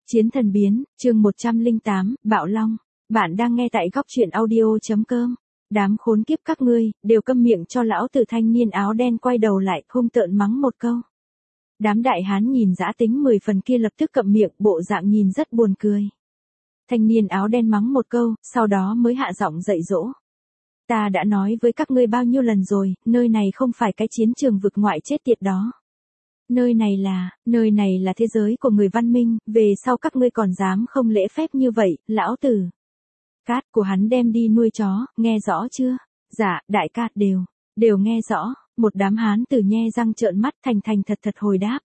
Chiến thần biến, chương 108, Bạo Long. Bạn đang nghe tại góc truyện audio.com. Đám khốn kiếp các ngươi, đều câm miệng cho lão tử. Thanh niên áo đen quay đầu lại, hung tợn mắng một câu. Đám đại hán nhìn dã tính 10 phần kia lập tức cậm miệng, bộ dạng nhìn rất buồn cười. Thanh niên áo đen mắng một câu, sau đó mới hạ giọng dạy dỗ. Ta đã nói với các ngươi bao nhiêu lần rồi, nơi này không phải cái chiến trường vực ngoại chết tiệt đó. Nơi này là thế giới của người văn minh, về sau các ngươi còn dám không lễ phép như vậy, lão tử. Cát của hắn đem đi nuôi chó, nghe rõ chưa? Dạ, đại ca, đều nghe rõ. Một đám hán tử nhe răng trợn mắt, thành thật hồi đáp.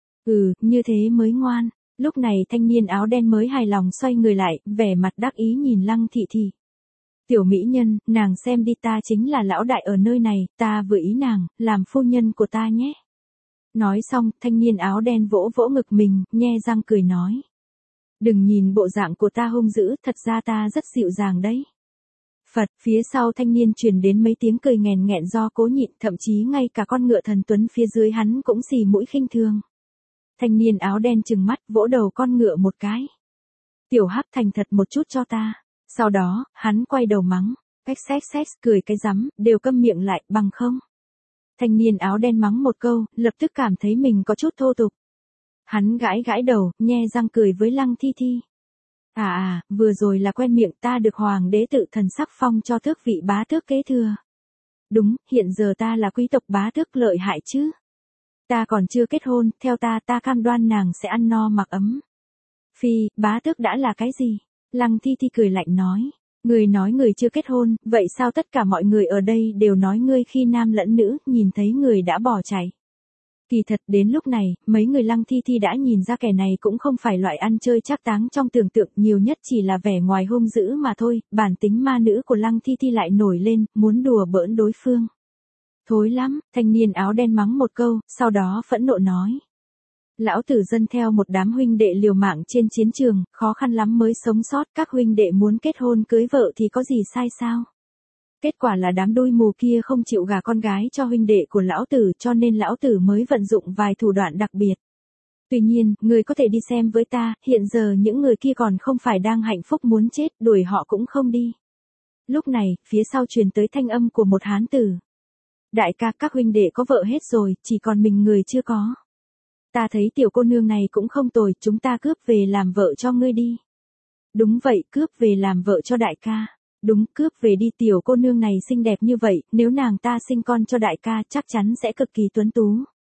Như thế mới ngoan. Lúc này thanh niên áo đen mới hài lòng xoay người lại, vẻ mặt đắc ý nhìn Lăng Thị Thị. Tiểu mỹ nhân, nàng xem đi, ta chính là lão đại ở nơi này, ta vừa ý nàng, làm phu nhân của ta nhé. Nói xong, thanh niên áo đen vỗ vỗ ngực mình, nhe răng cười nói. Đừng nhìn bộ dạng của ta hung dữ, thật ra ta rất dịu dàng đấy. Phật, phía sau thanh niên truyền đến mấy tiếng cười nghèn nghẹn do cố nhịn, thậm chí ngay cả con ngựa thần tuấn phía dưới hắn cũng xì mũi khinh thường. Thanh niên áo đen trừng mắt, vỗ đầu con ngựa một cái. Tiểu hắc, thành thật một chút cho ta. Sau đó, hắn quay đầu mắng, xx cười cái rắm, đều câm miệng lại, bằng không. Thanh niên áo đen mắng một câu, lập tức cảm thấy mình có chút thô tục. Hắn gãi đầu, nhe răng cười với Lăng Thi Thi. Vừa rồi là quen miệng, ta được hoàng đế tự thần sắc phong cho tước vị bá tước kế thừa. Đúng, hiện giờ ta là quý tộc bá tước lợi hại chứ. Ta còn chưa kết hôn, theo ta cam đoan nàng sẽ ăn no mặc ấm. Phi, bá tước đã là cái gì? Lăng Thi Thi cười lạnh nói. Người nói người chưa kết hôn, vậy sao tất cả mọi người ở đây đều nói ngươi khi nam lẫn nữ, nhìn thấy người đã bỏ chạy. Kỳ thật đến lúc này, mấy người Lăng Thi Thi đã nhìn ra kẻ này cũng không phải loại ăn chơi trác táng trong tưởng tượng, nhiều nhất chỉ là vẻ ngoài hung dữ mà thôi, bản tính ma nữ của Lăng Thi Thi lại nổi lên, muốn đùa bỡn đối phương. Thối lắm, thanh niên áo đen mắng một câu, sau đó phẫn nộ nói. Lão tử dân theo một đám huynh đệ liều mạng trên chiến trường, khó khăn lắm mới sống sót, các huynh đệ muốn kết hôn cưới vợ thì có gì sai sao? Kết quả là đám đôi mù kia không chịu gả con gái cho huynh đệ của lão tử, cho nên lão tử mới vận dụng vài thủ đoạn đặc biệt. Tuy nhiên, người có thể đi xem với ta, hiện giờ những người kia còn không phải đang hạnh phúc muốn chết, đuổi họ cũng không đi. Lúc này, phía sau truyền tới thanh âm của một hán tử. Đại ca, các huynh đệ có vợ hết rồi, chỉ còn mình người chưa có. Ta thấy tiểu cô nương này cũng không tồi, chúng ta cướp về làm vợ cho ngươi đi. Đúng vậy, cướp về làm vợ cho đại ca. Đúng, cướp về đi, tiểu cô nương này xinh đẹp như vậy, nếu nàng ta sinh con cho đại ca chắc chắn sẽ cực kỳ tuấn tú.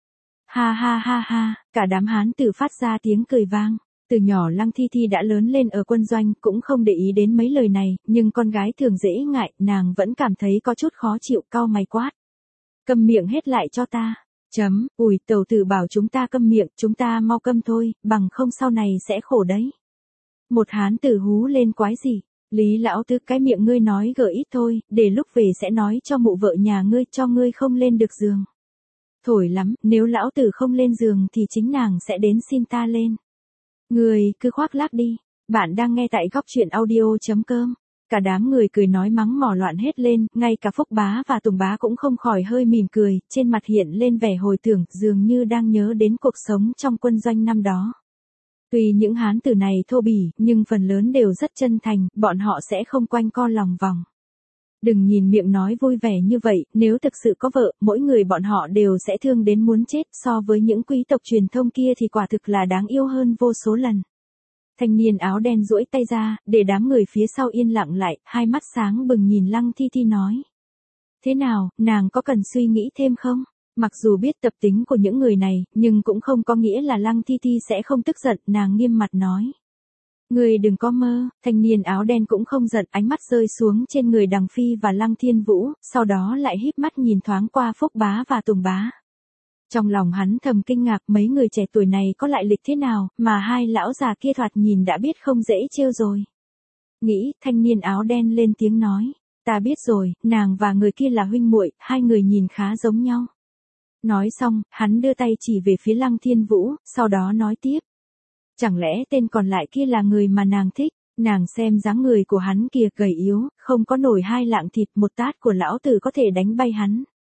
Ha, cả đám hán tử phát ra tiếng cười vang. Từ nhỏ Lăng Thi Thi đã lớn lên ở quân doanh, cũng không để ý đến mấy lời này, nhưng con gái thường dễ ngại, nàng vẫn cảm thấy có chút khó chịu, cau mày quát. Câm miệng hết lại cho ta. Tẩu tử bảo chúng ta câm miệng, chúng ta mau câm thôi, bằng không sau này sẽ khổ đấy. Một hán tử hú lên quái gì. Lý lão tứ, cái miệng ngươi nói gở ít thôi, để lúc về sẽ nói cho mụ vợ nhà ngươi, cho ngươi không lên được giường. Thổi lắm, nếu lão tử không lên giường thì chính nàng sẽ đến xin ta lên. Ngươi cứ khoác lác đi. Bạn đang nghe tại góc truyện audio.com. Cả đám người cười nói mắng mỏ loạn hết lên, ngay cả Phúc bá và Tùng bá cũng không khỏi hơi mỉm cười, trên mặt hiện lên vẻ hồi tưởng, dường như đang nhớ đến cuộc sống trong quân doanh năm đó. Tuy những hán tử này thô bỉ, nhưng phần lớn đều rất chân thành, bọn họ sẽ không quanh co lòng vòng. Đừng nhìn miệng nói vui vẻ như vậy, nếu thực sự có vợ, mỗi người bọn họ đều sẽ thương đến muốn chết, so với những quý tộc truyền thông kia thì quả thực là đáng yêu hơn vô số lần. Thanh niên áo đen duỗi tay ra, để đám người phía sau yên lặng lại, hai mắt sáng bừng nhìn Lăng Thi Thi nói. Thế nào, nàng có cần suy nghĩ thêm không? Mặc dù biết tập tính của những người này, nhưng cũng không có nghĩa là Lăng Thi Thi sẽ không tức giận, nàng nghiêm mặt nói. Người đừng có mơ, thanh niên áo đen cũng không giận, ánh mắt rơi xuống trên người Đằng Phi và Lăng Thiên Vũ, sau đó lại híp mắt nhìn thoáng qua Phúc bá và Tùng bá. Trong lòng hắn thầm kinh ngạc, mấy người trẻ tuổi này có lại lịch thế nào, mà hai lão già kia thoạt nhìn đã biết không dễ trêu rồi. Nghĩ, thanh niên áo đen lên tiếng nói, ta biết rồi, nàng và người kia là huynh muội, hai người nhìn khá giống nhau. Nói xong, hắn đưa tay chỉ về phía Lăng Thiên Vũ, sau đó nói tiếp. Chẳng lẽ tên còn lại kia là người mà nàng thích, nàng xem dáng người của hắn kìa, gầy yếu, không có nổi hai lạng thịt, một tát của lão tử có thể đánh bay hắn.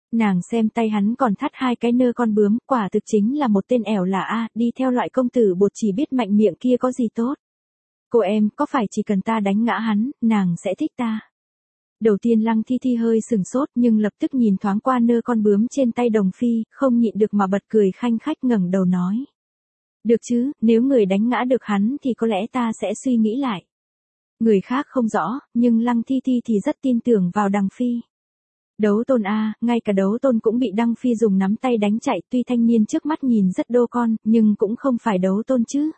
Nàng xem tay hắn còn thắt hai cái nơ con bướm, quả thực chính là một tên ẻo lả a, đi theo loại công tử bột chỉ biết mạnh miệng kia có gì tốt. Cô em, có phải chỉ cần ta đánh ngã hắn, nàng sẽ thích ta? Đầu tiên Lăng Thi Thi hơi sừng sốt nhưng lập tức nhìn thoáng qua nơ con bướm trên tay Đồng Phi, không nhịn được mà bật cười khanh khách ngẩng đầu nói. Được chứ, nếu người đánh ngã được hắn thì có lẽ ta sẽ suy nghĩ lại. Người khác không rõ, nhưng Lăng Thi Thi thì rất tin tưởng vào Đằng Phi. Đấu tôn a, ngay cả đấu tôn cũng bị Đăng Phi dùng nắm tay đánh chạy, tuy thanh niên trước mắt nhìn rất đô con, nhưng cũng không phải đấu tôn chứ.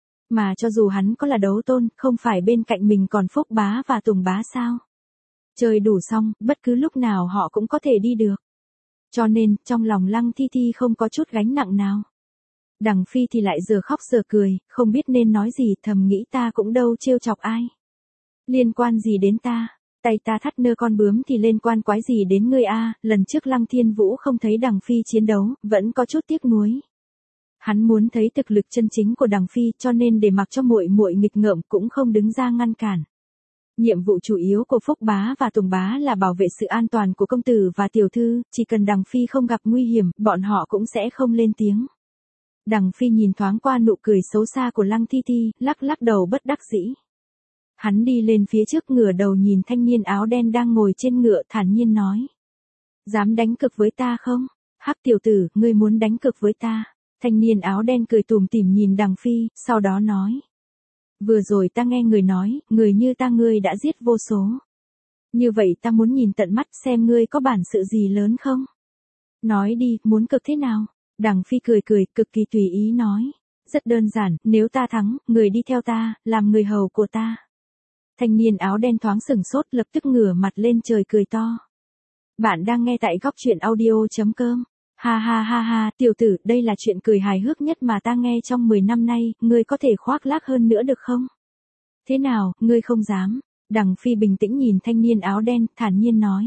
Mà cho dù hắn có là đấu tôn, không phải bên cạnh mình còn Phúc Bá và Tùng Bá sao? Chơi đủ xong, bất cứ lúc nào họ cũng có thể đi được. Cho nên, trong lòng Lăng Thi Thi không có chút gánh nặng nào. Đằng Phi thì lại giờ khóc giờ cười, không biết nên nói gì, thầm nghĩ ta cũng đâu trêu chọc ai. Liên quan gì đến ta? Tay ta thắt nơ con bướm thì liên quan quái gì đến ngươi a? Lần trước Lăng Thiên Vũ không thấy Đằng Phi chiến đấu, vẫn có chút tiếc nuối. Hắn muốn thấy thực lực chân chính của Đằng Phi, cho nên để mặc cho muội muội nghịch ngợm cũng không đứng ra ngăn cản. Nhiệm vụ chủ yếu của Phúc Bá và Tùng Bá là bảo vệ sự an toàn của công tử và tiểu thư, chỉ cần Đằng Phi không gặp nguy hiểm, bọn họ cũng sẽ không lên tiếng. Đằng Phi nhìn thoáng qua nụ cười xấu xa của Lăng Thi Thi, lắc lắc đầu bất đắc dĩ. Hắn đi lên phía trước ngửa đầu nhìn thanh niên áo đen đang ngồi trên ngựa, thản nhiên nói. Dám đánh cược với ta không? Hắc tiểu tử, ngươi muốn đánh cược với ta? Thanh niên áo đen cười tủm tỉm nhìn Đằng Phi, sau đó nói. Vừa rồi ta nghe người nói, người như ta ngươi đã giết vô số. Như vậy ta muốn nhìn tận mắt xem ngươi có bản sự gì lớn không? Nói đi, muốn cược thế nào? Đằng Phi cười cười, cực kỳ tùy ý nói. Rất đơn giản, nếu ta thắng, người đi theo ta, làm người hầu của ta. Thanh niên áo đen thoáng sừng sốt, lập tức ngửa mặt lên trời cười to. Bạn đang nghe tại góc truyện audio.com. Ha ha ha ha, tiểu tử, đây là chuyện cười hài hước nhất mà ta nghe trong 10 năm nay, ngươi có thể khoác lác hơn nữa được không? Thế nào, ngươi không dám? Đằng Phi bình tĩnh nhìn thanh niên áo đen, thản nhiên nói.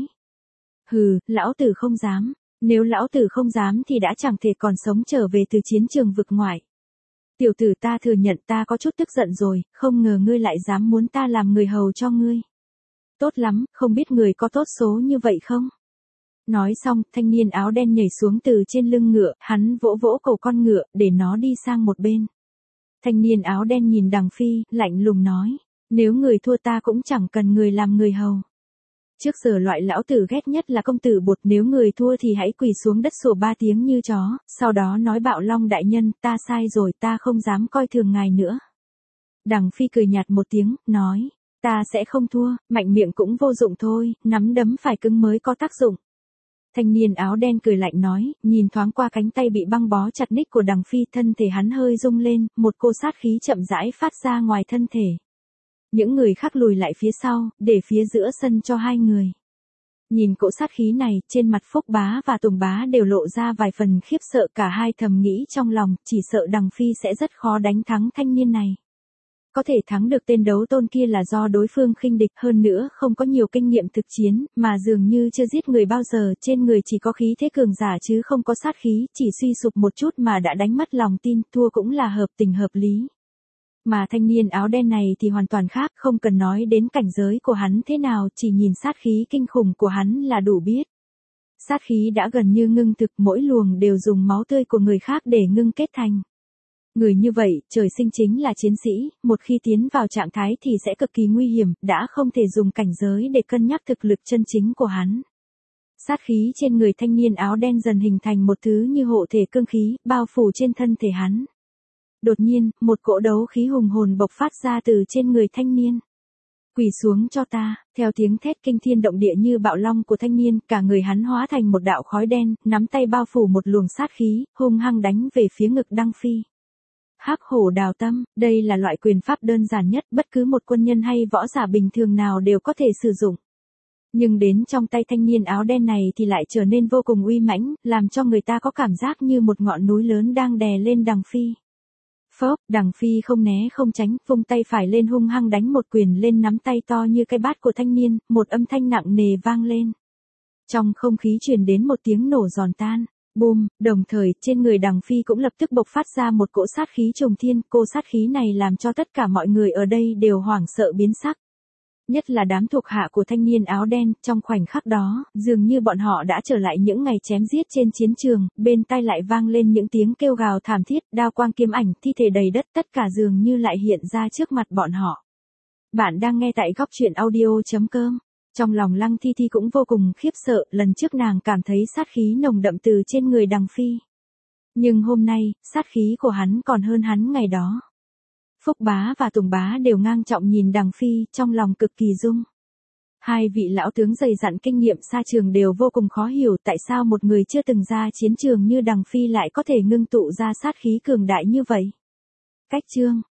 Hừ, lão tử không dám. Nếu lão tử không dám thì đã chẳng thể còn sống trở về từ chiến trường vực ngoại. Tiểu tử, ta thừa nhận ta có chút tức giận rồi, không ngờ ngươi lại dám muốn ta làm người hầu cho ngươi. Tốt lắm, không biết người có tốt số như vậy không? Nói xong, thanh niên áo đen nhảy xuống từ trên lưng ngựa, hắn vỗ vỗ cổ con ngựa, để nó đi sang một bên. Thanh niên áo đen nhìn Đằng Phi, lạnh lùng nói, nếu người thua ta cũng chẳng cần người làm người hầu. Trước giờ loại lão tử ghét nhất là công tử bột, nếu người thua thì hãy quỳ xuống đất sủa 3 tiếng như chó, sau đó nói Bạo Long đại nhân, ta sai rồi, ta không dám coi thường ngài nữa. Đằng Phi cười nhạt một tiếng, nói, ta sẽ không thua, mạnh miệng cũng vô dụng thôi, nắm đấm phải cứng mới có tác dụng. Thanh niên áo đen cười lạnh nói, nhìn thoáng qua cánh tay bị băng bó chặt ních của Đằng Phi, thân thể hắn hơi rung lên, một cỗ sát khí chậm rãi phát ra ngoài thân thể. Những người khác lùi lại phía sau, để phía giữa sân cho hai người. Nhìn cỗ sát khí này, trên mặt Phúc Bá và Tùng Bá đều lộ ra vài phần khiếp sợ, cả hai thầm nghĩ trong lòng, chỉ sợ Đằng Phi sẽ rất khó đánh thắng thanh niên này. Có thể thắng được tên đấu tôn kia là do đối phương khinh địch, hơn nữa không có nhiều kinh nghiệm thực chiến, mà dường như chưa giết người bao giờ, trên người chỉ có khí thế cường giả chứ không có sát khí, chỉ suy sụp một chút mà đã đánh mất lòng tin, thua cũng là hợp tình hợp lý. Mà thanh niên áo đen này thì hoàn toàn khác, không cần nói đến cảnh giới của hắn thế nào, chỉ nhìn sát khí kinh khủng của hắn là đủ biết. Sát khí đã gần như ngưng thực, mỗi luồng đều dùng máu tươi của người khác để ngưng kết thành. Người như vậy, trời sinh chính là chiến sĩ, một khi tiến vào trạng thái thì sẽ cực kỳ nguy hiểm, đã không thể dùng cảnh giới để cân nhắc thực lực chân chính của hắn. Sát khí trên người thanh niên áo đen dần hình thành một thứ như hộ thể cương khí, bao phủ trên thân thể hắn. Đột nhiên, một cỗ đấu khí hùng hồn bộc phát ra từ trên người thanh niên. Quỳ xuống cho ta, theo tiếng thét kinh thiên động địa như bạo long của thanh niên, cả người hắn hóa thành một đạo khói đen, nắm tay bao phủ một luồng sát khí, hung hăng đánh về phía ngực Đăng Phi. Hắc hổ đào tâm, đây là loại quyền pháp đơn giản nhất, bất cứ một quân nhân hay võ giả bình thường nào đều có thể sử dụng. Nhưng đến trong tay thanh niên áo đen này thì lại trở nên vô cùng uy mãnh, làm cho người ta có cảm giác như một ngọn núi lớn đang đè lên Đằng Phi. Phốc, Đằng Phi không né không tránh, vung tay phải lên hung hăng đánh một quyền lên nắm tay to như cái bát của thanh niên, một âm thanh nặng nề vang lên. Trong không khí truyền đến một tiếng nổ giòn tan. Bùm, đồng thời, trên người Đằng Phi cũng lập tức bộc phát ra một cỗ sát khí trùng thiên, cỗ sát khí này làm cho tất cả mọi người ở đây đều hoảng sợ biến sắc. Nhất là đám thuộc hạ của thanh niên áo đen, trong khoảnh khắc đó, dường như bọn họ đã trở lại những ngày chém giết trên chiến trường, bên tai lại vang lên những tiếng kêu gào thảm thiết, đao quang kiếm ảnh, thi thể đầy đất, tất cả dường như lại hiện ra trước mặt bọn họ. Bạn đang nghe tại góc truyện audio.com. Trong lòng Lăng Thi Thi cũng vô cùng khiếp sợ, lần trước nàng cảm thấy sát khí nồng đậm từ trên người Đằng Phi. Nhưng hôm nay, sát khí của hắn còn hơn hắn ngày đó. Phúc Bá và Tùng Bá đều ngang trọng nhìn Đằng Phi, trong lòng cực kỳ rung. Hai vị lão tướng dày dặn kinh nghiệm xa trường đều vô cùng khó hiểu tại sao một người chưa từng ra chiến trường như Đằng Phi lại có thể ngưng tụ ra sát khí cường đại như vậy. Cách chương